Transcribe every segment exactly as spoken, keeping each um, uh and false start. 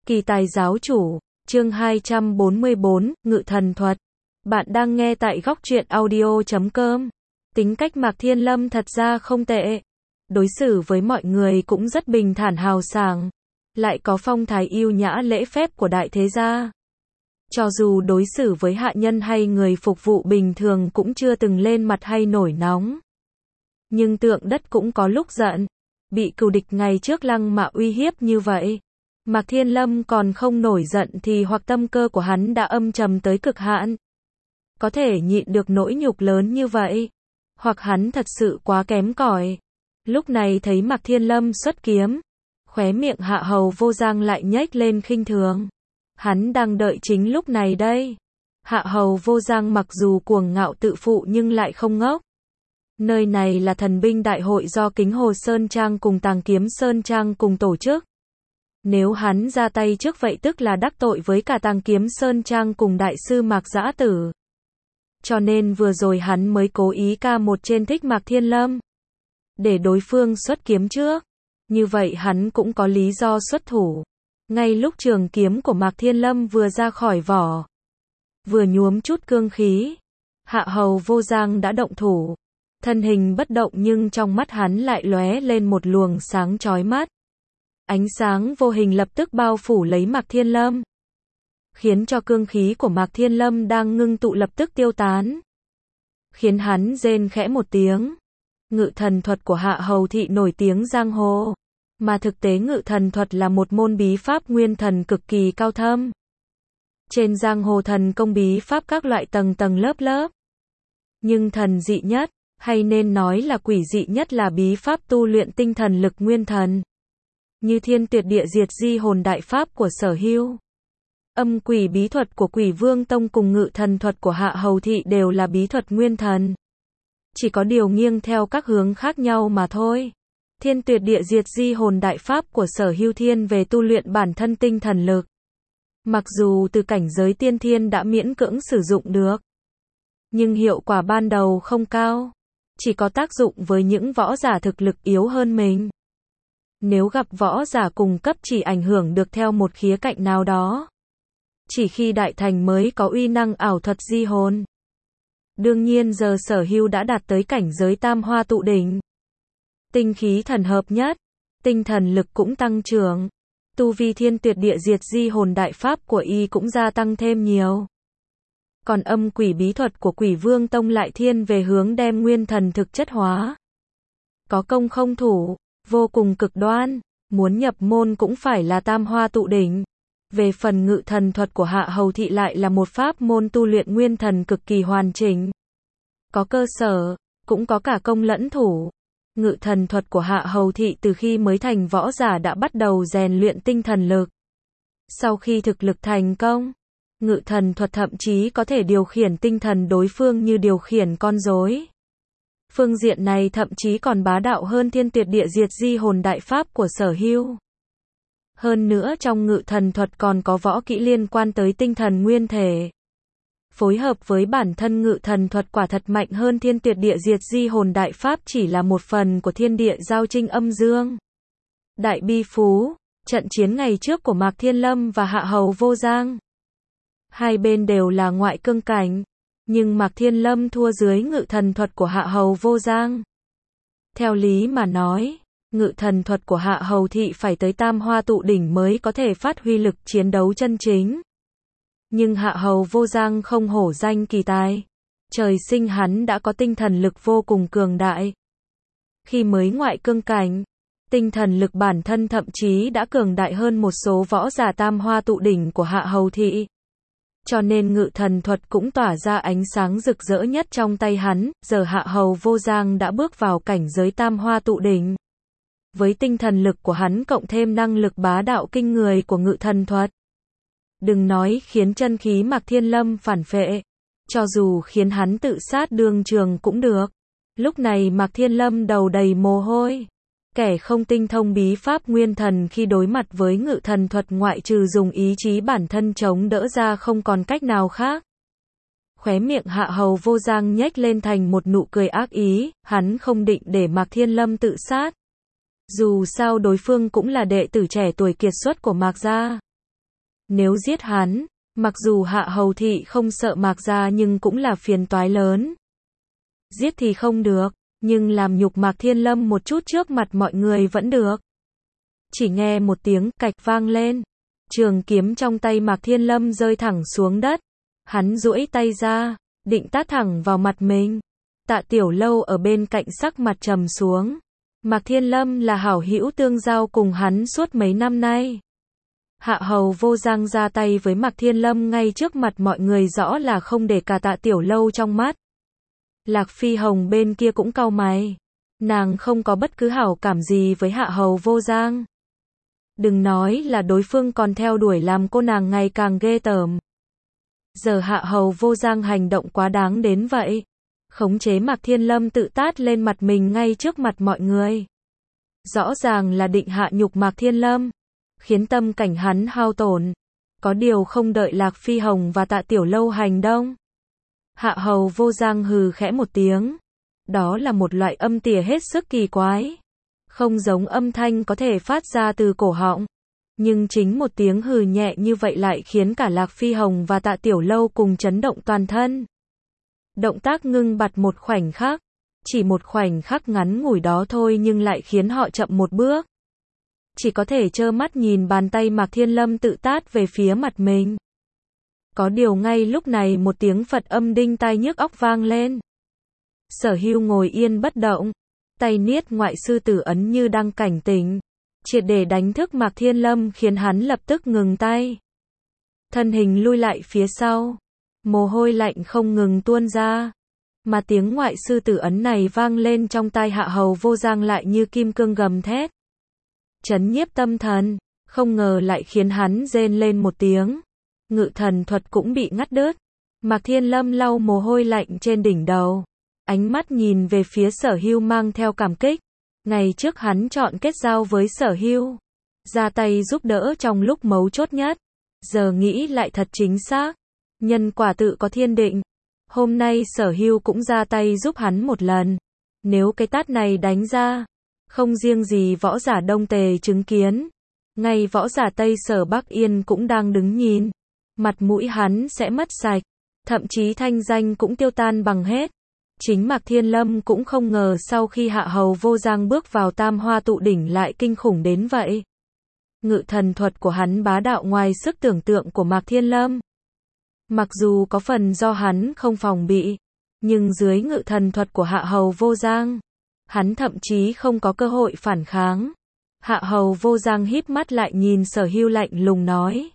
Kỳ tài giáo chủ, chương hai trăm bốn mươi bốn, Ngự thần thuật. Bạn đang nghe tại góc truyện audio chấm com. Tính cách Mạc Thiên Lâm thật ra không tệ. Đối xử với mọi người cũng rất bình thản hào sảng. Lại có phong thái yêu nhã lễ phép của đại thế gia. Cho dù đối xử với hạ nhân hay người phục vụ bình thường cũng chưa từng lên mặt hay nổi nóng. Nhưng tượng đất cũng có lúc giận. Bị cừu địch ngày trước Lăng Mạ uy hiếp như vậy. Mạc Thiên Lâm còn không nổi giận thì hoặc tâm cơ của hắn đã âm trầm tới cực hạn. Có thể nhịn được nỗi nhục lớn như vậy. Hoặc hắn thật sự quá kém cỏi. Lúc này thấy Mạc Thiên Lâm xuất kiếm. Khóe miệng Hạ Hầu Vô Giang lại nhếch lên khinh thường. Hắn đang đợi chính lúc này đây. Hạ Hầu Vô Giang mặc dù cuồng ngạo tự phụ nhưng lại không ngốc. Nơi này là thần binh đại hội do Kính Hồ Sơn Trang cùng Tàng Kiếm Sơn Trang cùng tổ chức. Nếu hắn ra tay trước vậy tức là đắc tội với cả Tàng Kiếm Sơn Trang cùng đại sư Mạc Dã Tử. Cho nên vừa rồi hắn mới cố ý ca một trên thích Mạc Thiên Lâm. Để đối phương xuất kiếm trước. Như vậy hắn cũng có lý do xuất thủ. Ngay lúc trường kiếm của Mạc Thiên Lâm vừa ra khỏi vỏ. Vừa nhuốm chút cương khí. Hạ Hầu Vô Giang đã động thủ. Thân hình bất động nhưng trong mắt hắn lại lóe lên một luồng sáng chói mắt. Ánh sáng vô hình lập tức bao phủ lấy Mạc Thiên Lâm. Khiến cho cương khí của Mạc Thiên Lâm đang ngưng tụ lập tức tiêu tán. Khiến hắn rên khẽ một tiếng. Ngự thần thuật của Hạ Hầu thị nổi tiếng giang hồ. Mà thực tế ngự thần thuật là một môn bí pháp nguyên thần cực kỳ cao thâm. Trên giang hồ thần công bí pháp các loại tầng tầng lớp lớp. Nhưng thần dị nhất, hay nên nói là quỷ dị nhất là bí pháp tu luyện tinh thần lực nguyên thần. Như Thiên Tuyệt Địa Diệt Di Hồn đại pháp của Sở Hưu. Âm quỷ bí thuật của Quỷ Vương Tông cùng ngự thần thuật của Hạ Hầu thị đều là bí thuật nguyên thần. Chỉ có điều nghiêng theo các hướng khác nhau mà thôi. Thiên Tuyệt Địa Diệt Di Hồn đại pháp của Sở Hưu thiên về tu luyện bản thân tinh thần lực. Mặc dù từ cảnh giới tiên thiên đã miễn cưỡng sử dụng được. Nhưng hiệu quả ban đầu không cao. Chỉ có tác dụng với những võ giả thực lực yếu hơn mình. Nếu gặp võ giả cùng cấp chỉ ảnh hưởng được theo một khía cạnh nào đó. Chỉ khi đại thành mới có uy năng ảo thuật di hồn. Đương nhiên giờ Sở Hưu đã đạt tới cảnh giới tam hoa tụ đỉnh. Tinh khí thần hợp nhất. Tinh thần lực cũng tăng trưởng. Tu vi Thiên Tuyệt Địa Diệt Di Hồn đại pháp của y cũng gia tăng thêm nhiều. Còn âm quỷ bí thuật của Quỷ Vương Tông lại thiên về hướng đem nguyên thần thực chất hóa. Có công không thủ, vô cùng cực đoan, muốn nhập môn cũng phải là tam hoa tụ đỉnh. Về phần ngự thần thuật của Hạ Hầu thị lại là một pháp môn tu luyện nguyên thần cực kỳ hoàn chỉnh. Có cơ sở, cũng có cả công lẫn thủ. Ngự thần thuật của Hạ Hầu thị từ khi mới thành võ giả đã bắt đầu rèn luyện tinh thần lực. Sau khi thực lực thành công, ngự thần thuật thậm chí có thể điều khiển tinh thần đối phương như điều khiển con rối. Phương diện này thậm chí còn bá đạo hơn Thiên Tuyệt Địa Diệt Di Hồn đại pháp của Sở Hưu. Hơn nữa trong ngự thần thuật còn có võ kỹ liên quan tới tinh thần nguyên thể. Phối hợp với bản thân ngự thần thuật quả thật mạnh hơn Thiên Tuyệt Địa Diệt Di Hồn đại pháp chỉ là một phần của thiên địa giao trinh âm dương. Đại bi phú, trận chiến ngày trước của Mạc Thiên Lâm và Hạ Hầu Vô Giang. Hai bên đều là ngoại cương cảnh, nhưng Mạc Thiên Lâm thua dưới ngự thần thuật của Hạ Hầu Vô Giang. Theo lý mà nói, ngự thần thuật của Hạ Hầu thị phải tới tam hoa tụ đỉnh mới có thể phát huy lực chiến đấu chân chính. Nhưng Hạ Hầu Vô Giang không hổ danh kỳ tài. Trời sinh hắn đã có tinh thần lực vô cùng cường đại. Khi mới ngoại cương cảnh, tinh thần lực bản thân thậm chí đã cường đại hơn một số võ giả tam hoa tụ đỉnh của Hạ Hầu thị. Cho nên ngự thần thuật cũng tỏa ra ánh sáng rực rỡ nhất trong tay hắn, giờ Hạ Hầu Vô Giang đã bước vào cảnh giới tam hoa tụ đỉnh. Với tinh thần lực của hắn cộng thêm năng lực bá đạo kinh người của ngự thần thuật. Đừng nói khiến chân khí Mạc Thiên Lâm phản phệ, cho dù khiến hắn tự sát đương trường cũng được. Lúc này Mạc Thiên Lâm đầu đầy mồ hôi. Kẻ không tinh thông bí pháp nguyên thần khi đối mặt với ngự thần thuật ngoại trừ dùng ý chí bản thân chống đỡ ra không còn cách nào khác. Khóe miệng Hạ Hầu Vô Giang nhếch lên thành một nụ cười ác ý, hắn không định để Mạc Thiên Lâm tự sát. Dù sao đối phương cũng là đệ tử trẻ tuổi kiệt xuất của Mạc gia. Nếu giết hắn, mặc dù Hạ Hầu Thị không sợ Mạc gia nhưng cũng là phiền toái lớn. Giết thì không được, nhưng làm nhục Mạc Thiên Lâm một chút trước mặt mọi người vẫn được. Chỉ nghe một tiếng cạch vang lên, trường kiếm trong tay Mạc Thiên Lâm rơi thẳng xuống đất. Hắn duỗi tay ra, định tát thẳng vào mặt mình. Tạ Tiểu Lâu ở bên cạnh sắc mặt trầm xuống. Mạc Thiên Lâm là hảo hữu tương giao cùng hắn suốt mấy năm nay. Hạ Hầu Vô Giang ra tay với Mạc Thiên Lâm ngay trước mặt mọi người rõ là không để cả Tạ Tiểu Lâu trong mắt. Lạc Phi Hồng bên kia cũng cau mày. Nàng không có bất cứ hảo cảm gì với Hạ Hầu Vô Giang. Đừng nói là đối phương còn theo đuổi làm cô nàng ngày càng ghê tởm. Giờ Hạ Hầu Vô Giang hành động quá đáng đến vậy. Khống chế Mạc Thiên Lâm tự tát lên mặt mình ngay trước mặt mọi người. Rõ ràng là định hạ nhục Mạc Thiên Lâm, khiến tâm cảnh hắn hao tổn. Có điều không đợi Lạc Phi Hồng và Tạ Tiểu Lâu hành động. Hạ Hầu Vô Giang hừ khẽ một tiếng. Đó là một loại âm tỉa hết sức kỳ quái. Không giống âm thanh có thể phát ra từ cổ họng. Nhưng chính một tiếng hừ nhẹ như vậy lại khiến cả Lạc Phi Hồng và Tạ Tiểu Lâu cùng chấn động toàn thân. Động tác ngưng bặt một khoảnh khắc. Chỉ một khoảnh khắc ngắn ngủi đó thôi nhưng lại khiến họ chậm một bước. Chỉ có thể trơ mắt nhìn bàn tay Mạc Thiên Lâm tự tát về phía mặt mình. Có điều ngay lúc này một tiếng Phật âm đinh tai nhức óc vang lên. Sở Hưu ngồi yên bất động. Tay niết ngoại sư tử ấn như đang cảnh tỉnh. Triệt để đánh thức Mạc Thiên Lâm khiến hắn lập tức ngừng tay. Thân hình lui lại phía sau. Mồ hôi lạnh không ngừng tuôn ra. Mà tiếng ngoại sư tử ấn này vang lên trong tai Hạ Hầu Vô Giang lại như kim cương gầm thét. Chấn nhiếp tâm thần, không ngờ lại khiến hắn rên lên một tiếng. Ngự thần thuật cũng bị ngắt đứt. Mạc Thiên Lâm lau mồ hôi lạnh trên đỉnh đầu. Ánh mắt nhìn về phía Sở Hưu mang theo cảm kích. Ngày trước hắn chọn kết giao với Sở Hưu, ra tay giúp đỡ trong lúc mấu chốt nhất. Giờ nghĩ lại thật chính xác. Nhân quả tự có thiên định. Hôm nay Sở Hưu cũng ra tay giúp hắn một lần. Nếu cái tát này đánh ra, không riêng gì võ giả Đông Tề chứng kiến, ngay võ giả Tây Sở Bắc Yên cũng đang đứng nhìn. Mặt mũi hắn sẽ mất sạch, thậm chí thanh danh cũng tiêu tan bằng hết. Chính Mạc Thiên Lâm cũng không ngờ sau khi Hạ Hầu Vô Giang bước vào Tam Hoa Tụ Đỉnh lại kinh khủng đến vậy. Ngự thần thuật của hắn bá đạo ngoài sức tưởng tượng của Mạc Thiên Lâm. Mặc dù có phần do hắn không phòng bị, nhưng dưới ngự thần thuật của Hạ Hầu Vô Giang, hắn thậm chí không có cơ hội phản kháng. Hạ Hầu Vô Giang híp mắt lại nhìn Sở Hưu lạnh lùng nói.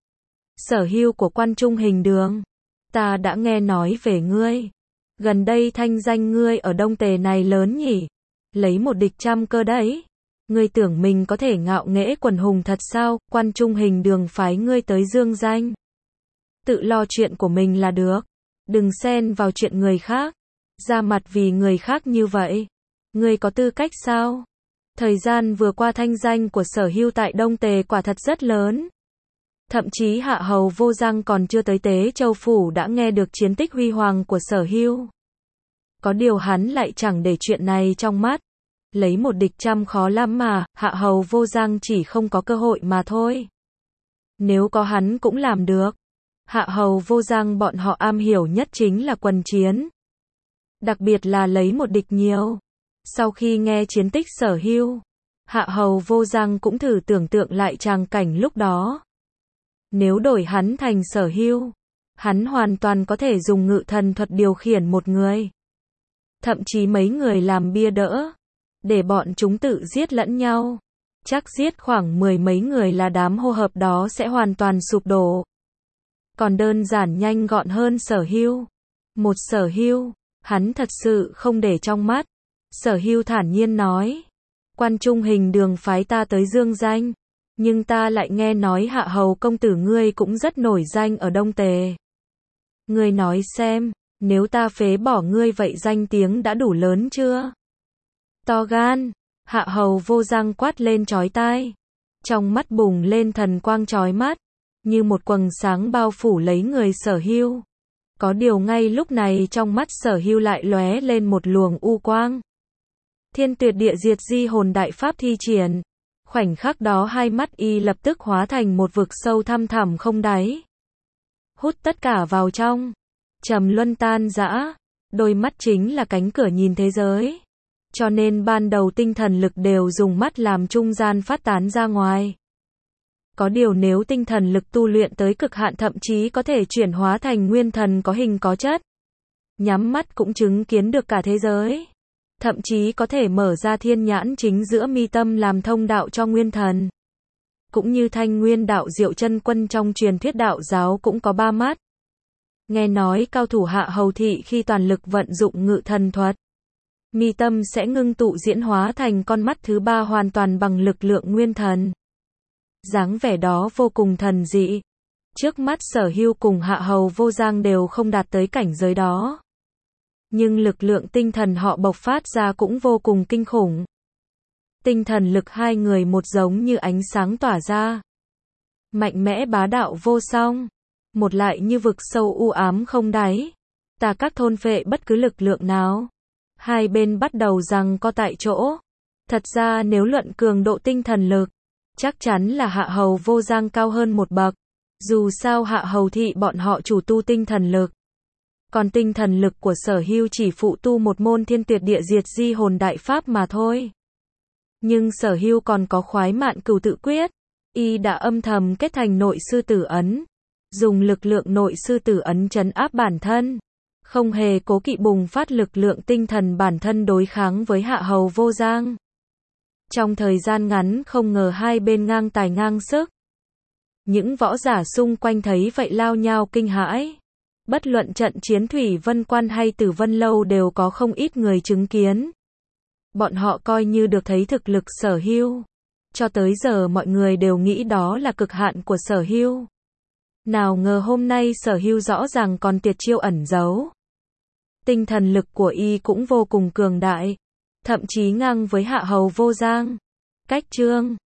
Sở Hưu của Quan Trung Hình Đường, ta đã nghe nói về ngươi. Gần đây thanh danh ngươi ở Đông Tề này lớn nhỉ? Lấy một địch trăm cơ đấy. Ngươi tưởng mình có thể ngạo nghễ quần hùng thật sao? Quan Trung Hình Đường phái ngươi tới dương danh. Tự lo chuyện của mình là được. Đừng xen vào chuyện người khác. Ra mặt vì người khác như vậy. Ngươi có tư cách sao? Thời gian vừa qua thanh danh của Sở Hưu tại Đông Tề quả thật rất lớn. Thậm chí Hạ Hầu Vô Giang còn chưa tới Tế Châu Phủ đã nghe được chiến tích huy hoàng của Sở Hưu. Có điều hắn lại chẳng để chuyện này trong mắt. Lấy một địch trăm khó lắm mà, Hạ Hầu Vô Giang chỉ không có cơ hội mà thôi. Nếu có hắn cũng làm được. Hạ Hầu Vô Giang bọn họ am hiểu nhất chính là quần chiến. Đặc biệt là lấy một địch nhiều. Sau khi nghe chiến tích Sở Hưu, Hạ Hầu Vô Giang cũng thử tưởng tượng lại tràng cảnh lúc đó. Nếu đổi hắn thành Sở Hưu, hắn hoàn toàn có thể dùng ngự thần thuật điều khiển một người. Thậm chí mấy người làm bia đỡ, để bọn chúng tự giết lẫn nhau. Chắc giết khoảng mười mấy người là đám hô hợp đó sẽ hoàn toàn sụp đổ. Còn đơn giản nhanh gọn hơn Sở Hưu. Một Sở Hưu, hắn thật sự không để trong mắt. Sở Hưu thản nhiên nói. Quan Trung Hình Đường phái ta tới dương danh. Nhưng ta lại nghe nói Hạ Hầu công tử ngươi cũng rất nổi danh ở Đông Tề. Ngươi nói xem, nếu ta phế bỏ ngươi vậy danh tiếng đã đủ lớn chưa? To gan, Hạ Hầu Vô Giang quát lên chói tai. Trong mắt bùng lên thần quang chói mắt, như một quầng sáng bao phủ lấy người Sở Hưu. Có điều ngay lúc này trong mắt Sở Hưu lại lóe lên một luồng u quang. Thiên Tuyệt Địa Diệt Di Hồn đại pháp thi triển. Khoảnh khắc đó hai mắt y lập tức hóa thành một vực sâu thăm thẳm không đáy. Hút tất cả vào trong. Trầm luân tan rã. Đôi mắt chính là cánh cửa nhìn thế giới. Cho nên ban đầu tinh thần lực đều dùng mắt làm trung gian phát tán ra ngoài. Có điều nếu tinh thần lực tu luyện tới cực hạn thậm chí có thể chuyển hóa thành nguyên thần có hình có chất. Nhắm mắt cũng chứng kiến được cả thế giới. Thậm chí có thể mở ra thiên nhãn chính giữa mi tâm làm thông đạo cho nguyên thần. Cũng như Thanh Nguyên đạo Diệu Chân Quân trong truyền thuyết đạo giáo cũng có ba mắt. Nghe nói cao thủ Hạ Hầu Thị khi toàn lực vận dụng ngự thần thuật, mi tâm sẽ ngưng tụ diễn hóa thành con mắt thứ ba hoàn toàn bằng lực lượng nguyên thần. Dáng vẻ đó vô cùng thần dị. Trước mắt Sở Hưu cùng Hạ Hầu Vô Giang đều không đạt tới cảnh giới đó. Nhưng lực lượng tinh thần họ bộc phát ra cũng vô cùng kinh khủng. Tinh thần lực hai người một giống như ánh sáng tỏa ra. Mạnh mẽ bá đạo vô song. Một lại như vực sâu u ám không đáy. Ta các thôn phệ bất cứ lực lượng nào. Hai bên bắt đầu giằng co tại chỗ. Thật ra nếu luận cường độ tinh thần lực, chắc chắn là Hạ Hầu Vô Giang cao hơn một bậc. Dù sao Hạ Hầu Thị bọn họ chủ tu tinh thần lực. Còn tinh thần lực của Sở Hưu chỉ phụ tu một môn thiên tuyệt địa diệt di hồn đại pháp mà thôi. Nhưng Sở Hưu còn có khoái mạn cửu tự quyết. Y đã âm thầm kết thành nội sư tử ấn. Dùng lực lượng nội sư tử ấn trấn áp bản thân. Không hề cố kỵ bùng phát lực lượng tinh thần bản thân đối kháng với Hạ Hầu Vô Giang. Trong thời gian ngắn không ngờ hai bên ngang tài ngang sức. Những võ giả xung quanh thấy vậy lao nhao kinh hãi. Bất luận trận chiến Thủy Vân Quan hay Tử Vân Lâu đều có không ít người chứng kiến. Bọn họ coi như được thấy thực lực Sở Hưu. Cho tới giờ mọi người đều nghĩ đó là cực hạn của Sở Hưu. Nào ngờ hôm nay Sở Hưu rõ ràng còn tuyệt chiêu ẩn giấu. Tinh thần lực của y cũng vô cùng cường đại. Thậm chí ngang với Hạ Hầu Vô Giang. Cách chương